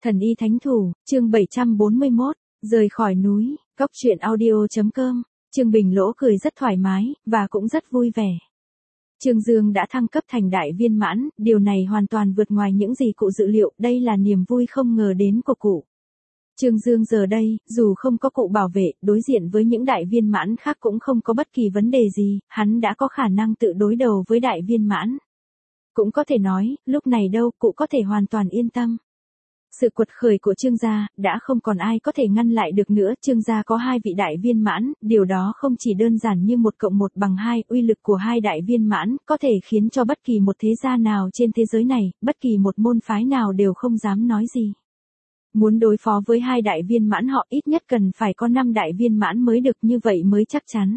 Thần y thánh thủ, chương 741, rời khỏi núi, Cóc truyện audio.com, Trương Bình Lỗ cười rất thoải mái, và cũng rất vui vẻ. Trương Dương đã thăng cấp thành đại viên mãn, điều này hoàn toàn vượt ngoài những gì cụ dự liệu, đây là niềm vui không ngờ đến của cụ. Trương Dương giờ đây, dù không có cụ bảo vệ, đối diện với những đại viên mãn khác cũng không có bất kỳ vấn đề gì, hắn đã có khả năng tự đối đầu với đại viên mãn. Cũng có thể nói, lúc này đâu, cụ có thể hoàn toàn yên tâm. Sự quật khởi của Trương gia, đã không còn ai có thể ngăn lại được nữa. Trương gia có 2 vị đại viên mãn, điều đó không chỉ đơn giản như 1+1=2, uy lực của 2 đại viên mãn, có thể khiến cho bất kỳ một thế gia nào trên thế giới này, bất kỳ một môn phái nào đều không dám nói gì. Muốn đối phó với 2 đại viên mãn họ ít nhất cần phải có 5 đại viên mãn mới được, như vậy mới chắc chắn.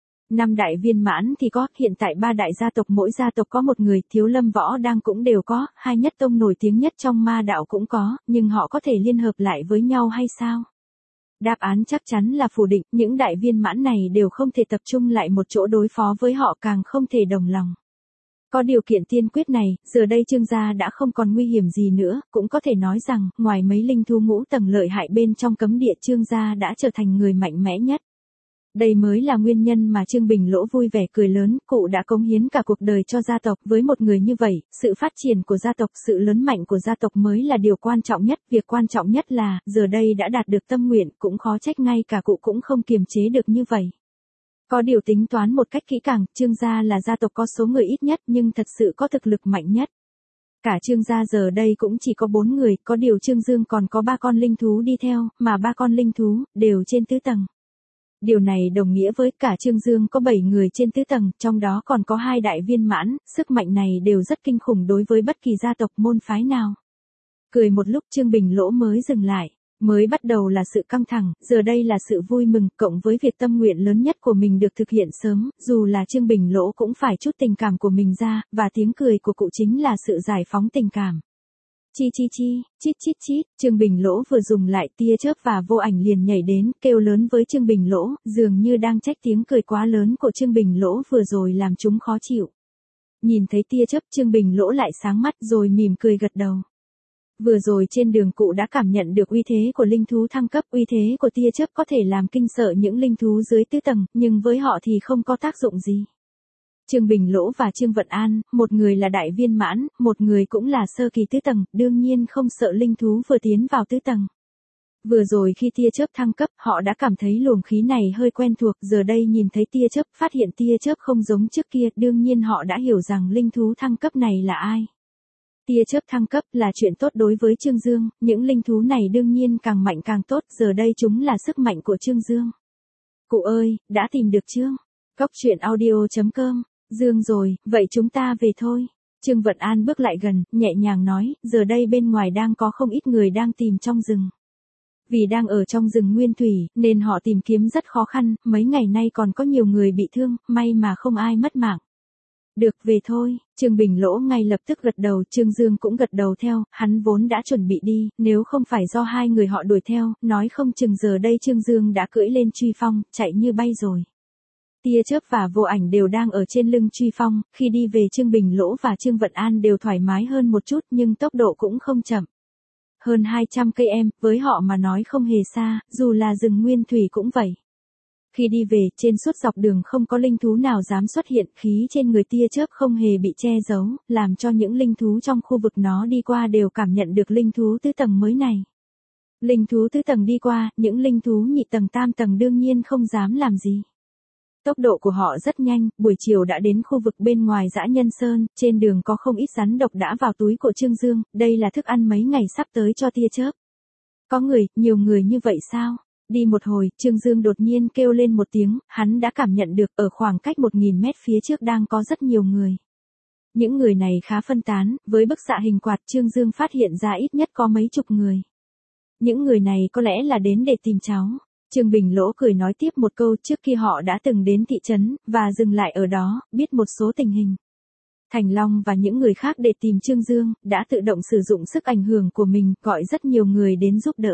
5 đại viên mãn thì có, hiện tại 3 đại gia tộc mỗi gia tộc có một người, Thiếu Lâm Võ Đang cũng đều có, 2 nhất tông nổi tiếng nhất trong ma đạo cũng có, nhưng họ có thể liên hợp lại với nhau hay sao? Đáp án chắc chắn là phủ định, những đại viên mãn này đều không thể tập trung lại một chỗ đối phó với họ, càng không thể đồng lòng. Có điều kiện tiên quyết này, giờ đây Trương gia đã không còn nguy hiểm gì nữa, cũng có thể nói rằng, ngoài mấy linh thú ngũ tầng lợi hại bên trong cấm địa, Trương gia đã trở thành người mạnh mẽ nhất. Đây mới là nguyên nhân mà Trương Bình Lỗ vui vẻ cười lớn, cụ đã cống hiến cả cuộc đời cho gia tộc, với một người như vậy, sự phát triển của gia tộc, sự lớn mạnh của gia tộc mới là điều quan trọng nhất, việc quan trọng nhất là, giờ đây đã đạt được tâm nguyện, cũng khó trách ngay cả cụ cũng không kiềm chế được như vậy. Có điều tính toán một cách kỹ càng, Trương gia là gia tộc có số người ít nhất nhưng thật sự có thực lực mạnh nhất. Cả Trương gia giờ đây cũng chỉ có 4 người, có điều Trương Dương còn có 3 con linh thú đi theo, mà 3 con linh thú, đều trên tứ tầng. Điều này đồng nghĩa với cả Trương Dương có 7 người trên tứ tầng, trong đó còn có 2 đại viên mãn, sức mạnh này đều rất kinh khủng đối với bất kỳ gia tộc môn phái nào. Cười một lúc Trương Bình Lỗ mới dừng lại, mới bắt đầu là sự căng thẳng, giờ đây là sự vui mừng, cộng với việc tâm nguyện lớn nhất của mình được thực hiện sớm, dù là Trương Bình Lỗ cũng phải chút tình cảm của mình ra, và tiếng cười của cụ chính là sự giải phóng tình cảm. Chi chi chi, chít chít chít, Trương Bình Lỗ vừa dùng lại tia chớp và vô ảnh liền nhảy đến, kêu lớn với Trương Bình Lỗ, dường như đang trách tiếng cười quá lớn của Trương Bình Lỗ vừa rồi làm chúng khó chịu. Nhìn thấy tia chớp Trương Bình Lỗ lại sáng mắt rồi mỉm cười gật đầu. Vừa rồi trên đường cụ đã cảm nhận được uy thế của linh thú thăng cấp, uy thế của tia chớp có thể làm kinh sợ những linh thú dưới tứ tầng, nhưng với họ thì không có tác dụng gì. Trương Bình Lỗ và Trương Vận An, một người là đại viên mãn, một người cũng là sơ kỳ tứ tầng, đương nhiên không sợ linh thú vừa tiến vào tứ tầng. Vừa rồi khi tia chớp thăng cấp, họ đã cảm thấy luồng khí này hơi quen thuộc, giờ đây nhìn thấy tia chớp, phát hiện tia chớp không giống trước kia, đương nhiên họ đã hiểu rằng linh thú thăng cấp này là ai. Tia chớp thăng cấp là chuyện tốt đối với Trương Dương, những linh thú này đương nhiên càng mạnh càng tốt, giờ đây chúng là sức mạnh của Trương Dương. Cụ ơi, đã tìm được chưa? Cóc truyện audio.com. Dương rồi, vậy chúng ta về thôi. Trương Vận An bước lại gần, nhẹ nhàng nói, giờ đây bên ngoài đang có không ít người đang tìm trong rừng. Vì đang ở trong rừng nguyên thủy, nên họ tìm kiếm rất khó khăn, mấy ngày nay còn có nhiều người bị thương, may mà không ai mất mạng. Được, về thôi. Trương Bình Lỗ ngay lập tức gật đầu, Trương Dương cũng gật đầu theo, hắn vốn đã chuẩn bị đi, nếu không phải do 2 người họ đuổi theo, nói không chừng giờ đây Trương Dương đã cưỡi lên truy phong, chạy như bay rồi. Tia chớp và vô ảnh đều đang ở trên lưng truy phong, khi đi về Trương Bình Lỗ và Trương Vận An đều thoải mái hơn một chút nhưng tốc độ cũng không chậm. Hơn 200 cây em, với họ mà nói không hề xa, dù là rừng nguyên thủy cũng vậy. Khi đi về, trên suốt dọc đường không có linh thú nào dám xuất hiện, khí trên người tia chớp không hề bị che giấu, làm cho những linh thú trong khu vực nó đi qua đều cảm nhận được linh thú tứ tầng mới này. Linh thú tứ tầng đi qua, những linh thú nhị tầng tam tầng đương nhiên không dám làm gì. Tốc độ của họ rất nhanh, buổi chiều đã đến khu vực bên ngoài dã nhân sơn, trên đường có không ít rắn độc đã vào túi của Trương Dương, đây là thức ăn mấy ngày sắp tới cho tia chớp. Có người, nhiều người như vậy sao? Đi một hồi, Trương Dương đột nhiên kêu lên một tiếng, hắn đã cảm nhận được ở khoảng cách 1000 mét phía trước đang có rất nhiều người. Những người này khá phân tán, với bức xạ hình quạt Trương Dương phát hiện ra ít nhất có mấy chục người. Những người này có lẽ là đến để tìm cháu. Trương Bình Lỗ cười nói tiếp một câu, trước khi họ đã từng đến thị trấn, và dừng lại ở đó, biết một số tình hình. Thành Long và những người khác để tìm Trương Dương, đã tự động sử dụng sức ảnh hưởng của mình, gọi rất nhiều người đến giúp đỡ.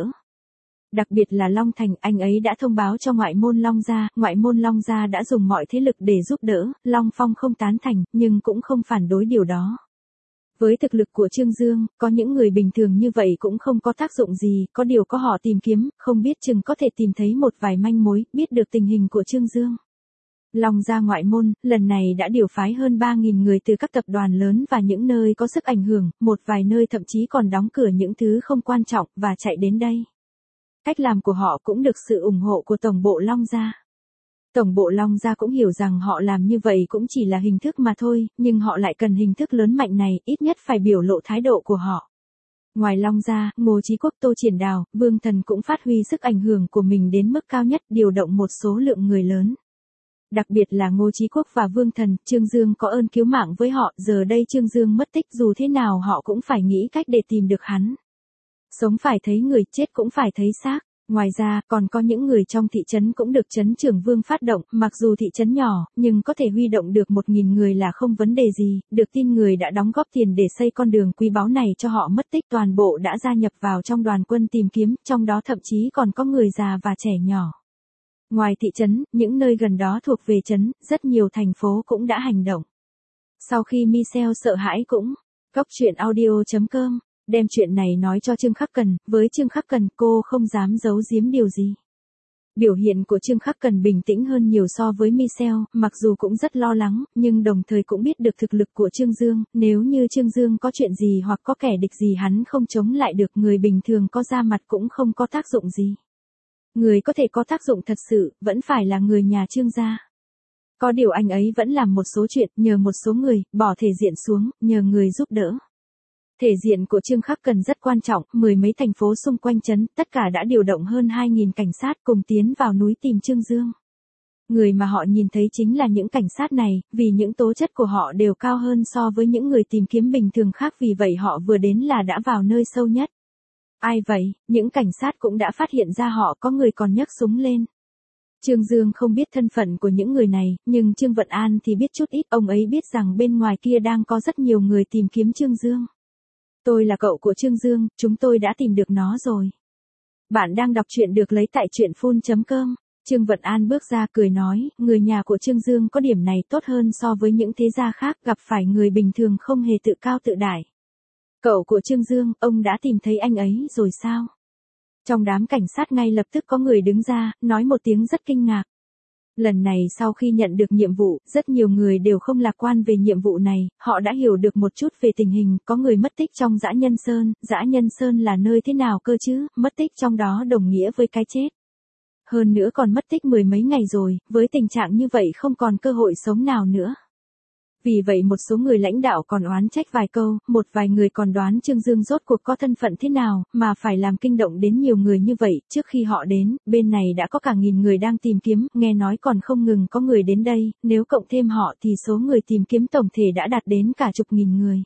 Đặc biệt là Long Thành, anh ấy đã thông báo cho ngoại môn Long gia đã dùng mọi thế lực để giúp đỡ, Long Phong không tán thành, nhưng cũng không phản đối điều đó. Với thực lực của Trương Dương, có những người bình thường như vậy cũng không có tác dụng gì, có điều có họ tìm kiếm, không biết chừng có thể tìm thấy một vài manh mối, biết được tình hình của Trương Dương. Long gia ngoại môn, lần này đã điều phái hơn 3.000 người từ các tập đoàn lớn và những nơi có sức ảnh hưởng, một vài nơi thậm chí còn đóng cửa những thứ không quan trọng và chạy đến đây. Cách làm của họ cũng được sự ủng hộ của Tổng bộ Long gia. Tổng bộ Long gia cũng hiểu rằng họ làm như vậy cũng chỉ là hình thức mà thôi, nhưng họ lại cần hình thức lớn mạnh này, ít nhất phải biểu lộ thái độ của họ. Ngoài Long gia, Ngô Chí Quốc, Tô Triển Đào, Vương Thần cũng phát huy sức ảnh hưởng của mình đến mức cao nhất, điều động một số lượng người lớn. Đặc biệt là Ngô Chí Quốc và Vương Thần, Trương Dương có ơn cứu mạng với họ, giờ đây Trương Dương mất tích dù thế nào họ cũng phải nghĩ cách để tìm được hắn. Sống phải thấy người, chết cũng phải thấy xác. Ngoài ra, còn có những người trong thị trấn cũng được trấn trưởng Vương phát động, mặc dù thị trấn nhỏ, nhưng có thể huy động được 1.000 người là không vấn đề gì, được tin người đã đóng góp tiền để xây con đường quý báu này cho họ mất tích, toàn bộ đã gia nhập vào trong đoàn quân tìm kiếm, trong đó thậm chí còn có người già và trẻ nhỏ. Ngoài thị trấn, những nơi gần đó thuộc về trấn, rất nhiều thành phố cũng đã hành động. Sau khi Michelle sợ hãi cũng, Cóc truyện audio.com đem chuyện này nói cho Trương Khắc Cần, với Trương Khắc Cần cô không dám giấu giếm điều gì. Biểu hiện của Trương Khắc Cần bình tĩnh hơn nhiều so với Michelle, mặc dù cũng rất lo lắng, nhưng đồng thời cũng biết được thực lực của Trương Dương, nếu như Trương Dương có chuyện gì hoặc có kẻ địch gì hắn không chống lại được, người bình thường có ra mặt cũng không có tác dụng gì. Người có thể có tác dụng thật sự, vẫn phải là người nhà Trương gia. Có điều anh ấy vẫn làm một số chuyện, nhờ một số người, bỏ thể diện xuống, nhờ người giúp đỡ. Thể diện của Trương Khắc Cần rất quan trọng, mười mấy thành phố xung quanh trấn, tất cả đã điều động hơn 2.000 cảnh sát cùng tiến vào núi tìm Trương Dương. Người mà họ nhìn thấy chính là những cảnh sát này, vì những tố chất của họ đều cao hơn so với những người tìm kiếm bình thường khác, vì vậy họ vừa đến là đã vào nơi sâu nhất. Ai vậy, những cảnh sát cũng đã phát hiện ra họ có người còn nhấc súng lên. Trương Dương không biết thân phận của những người này, nhưng Trương Vận An thì biết chút ít, ông ấy biết rằng bên ngoài kia đang có rất nhiều người tìm kiếm Trương Dương. Tôi là cậu của Trương Dương, chúng tôi đã tìm được nó rồi. Bạn đang đọc truyện được lấy tại truyện.com. Trương Vận An bước ra cười nói, người nhà của Trương Dương có điểm này tốt hơn so với những thế gia khác, gặp phải người bình thường không hề tự cao tự đại. Cậu của Trương Dương, ông đã tìm thấy anh ấy rồi sao? Trong đám cảnh sát ngay lập tức có người đứng ra, nói một tiếng rất kinh ngạc. Lần này sau khi nhận được nhiệm vụ, rất nhiều người đều không lạc quan về nhiệm vụ này, họ đã hiểu được một chút về tình hình, có người mất tích trong Dã Nhân Sơn, Dã Nhân Sơn là nơi thế nào cơ chứ, mất tích trong đó đồng nghĩa với cái chết. Hơn nữa còn mất tích mười mấy ngày rồi, với tình trạng như vậy không còn cơ hội sống nào nữa. Vì vậy một số người lãnh đạo còn oán trách vài câu, một vài người còn đoán Trương Dương rốt cuộc có thân phận thế nào, mà phải làm kinh động đến nhiều người như vậy. Trước khi họ đến, bên này đã có cả 1.000 người đang tìm kiếm, nghe nói còn không ngừng có người đến đây, nếu cộng thêm họ thì số người tìm kiếm tổng thể đã đạt đến cả chục nghìn người.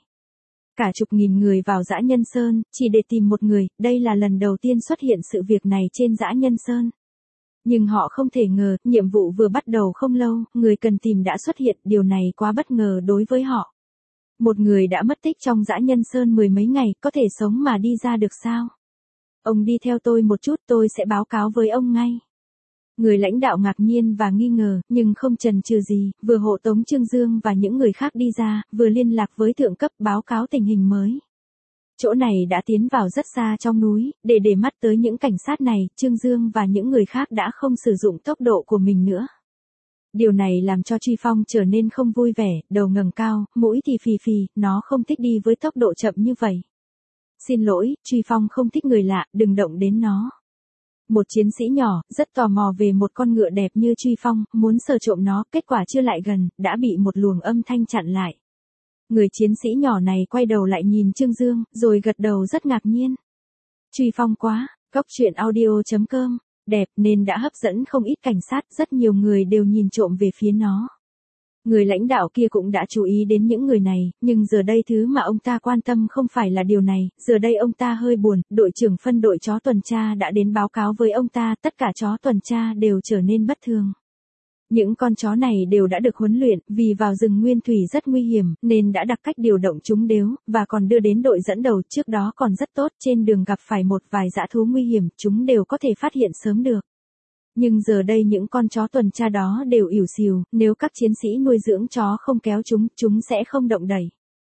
Cả chục nghìn người vào Dã Nhân Sơn, chỉ để tìm một người, đây là lần đầu tiên xuất hiện sự việc này trên Dã Nhân Sơn. Nhưng họ không thể ngờ, nhiệm vụ vừa bắt đầu không lâu, người cần tìm đã xuất hiện, điều này quá bất ngờ đối với họ. Một người đã mất tích trong Dã Nhân Sơn mười mấy ngày, có thể sống mà đi ra được sao? Ông đi theo tôi một chút, tôi sẽ báo cáo với ông ngay. Người lãnh đạo ngạc nhiên và nghi ngờ, nhưng không chần chừ gì, vừa hộ tống Trương Dương và những người khác đi ra, vừa liên lạc với thượng cấp báo cáo tình hình mới. Chỗ này đã tiến vào rất xa trong núi, để mắt tới những cảnh sát này, Trương Dương và những người khác đã không sử dụng tốc độ của mình nữa. Điều này làm cho Truy Phong trở nên không vui vẻ, đầu ngẩng cao, mũi thì phì phì, nó không thích đi với tốc độ chậm như vậy. Xin lỗi, Truy Phong không thích người lạ, đừng động đến nó. Một chiến sĩ nhỏ, rất tò mò về một con ngựa đẹp như Truy Phong, muốn sờ trộm nó, kết quả chưa lại gần, đã bị một luồng âm thanh chặn lại. Người chiến sĩ nhỏ này quay đầu lại nhìn Trương Dương, rồi gật đầu rất ngạc nhiên. Truy Phong quá, Cóc truyện audio.com, đẹp nên đã hấp dẫn không ít cảnh sát, rất nhiều người đều nhìn trộm về phía nó. Người lãnh đạo kia cũng đã chú ý đến những người này, nhưng giờ đây thứ mà ông ta quan tâm không phải là điều này, giờ đây ông ta hơi buồn, đội trưởng phân đội chó tuần tra đã đến báo cáo với ông ta, tất cả chó tuần tra đều trở nên bất thường. Những con chó này đều đã được huấn luyện, vì vào rừng nguyên thủy rất nguy hiểm, nên đã đặc cách điều động chúng đếu, và còn đưa đến đội dẫn đầu, trước đó còn rất tốt, trên đường gặp phải một vài dã thú nguy hiểm, chúng đều có thể phát hiện sớm được. Nhưng giờ đây những con chó tuần tra đó đều ỉu xìu, nếu các chiến sĩ nuôi dưỡng chó không kéo chúng sẽ không động đẩy.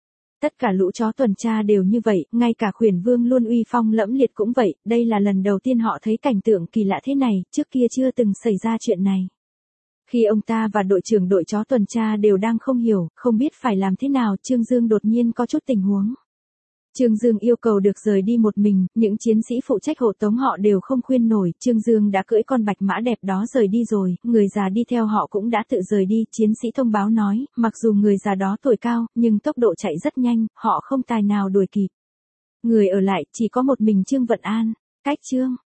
Tất cả lũ chó tuần tra đều như vậy, ngay cả khuyển vương luôn uy phong lẫm liệt cũng vậy, đây là lần đầu tiên họ thấy cảnh tượng kỳ lạ thế này, trước kia chưa từng xảy ra chuyện này. Khi ông ta và đội trưởng đội chó tuần tra đều đang không hiểu, không biết phải làm thế nào, Trương Dương đột nhiên có chút tình huống. Trương Dương yêu cầu được rời đi một mình, những chiến sĩ phụ trách hộ tống họ đều không khuyên nổi, Trương Dương đã cưỡi con bạch mã đẹp đó rời đi rồi, người già đi theo họ cũng đã tự rời đi, chiến sĩ thông báo nói, mặc dù người già đó tuổi cao, nhưng tốc độ chạy rất nhanh, họ không tài nào đuổi kịp. Người ở lại chỉ có một mình Trương Vận An, cách Trương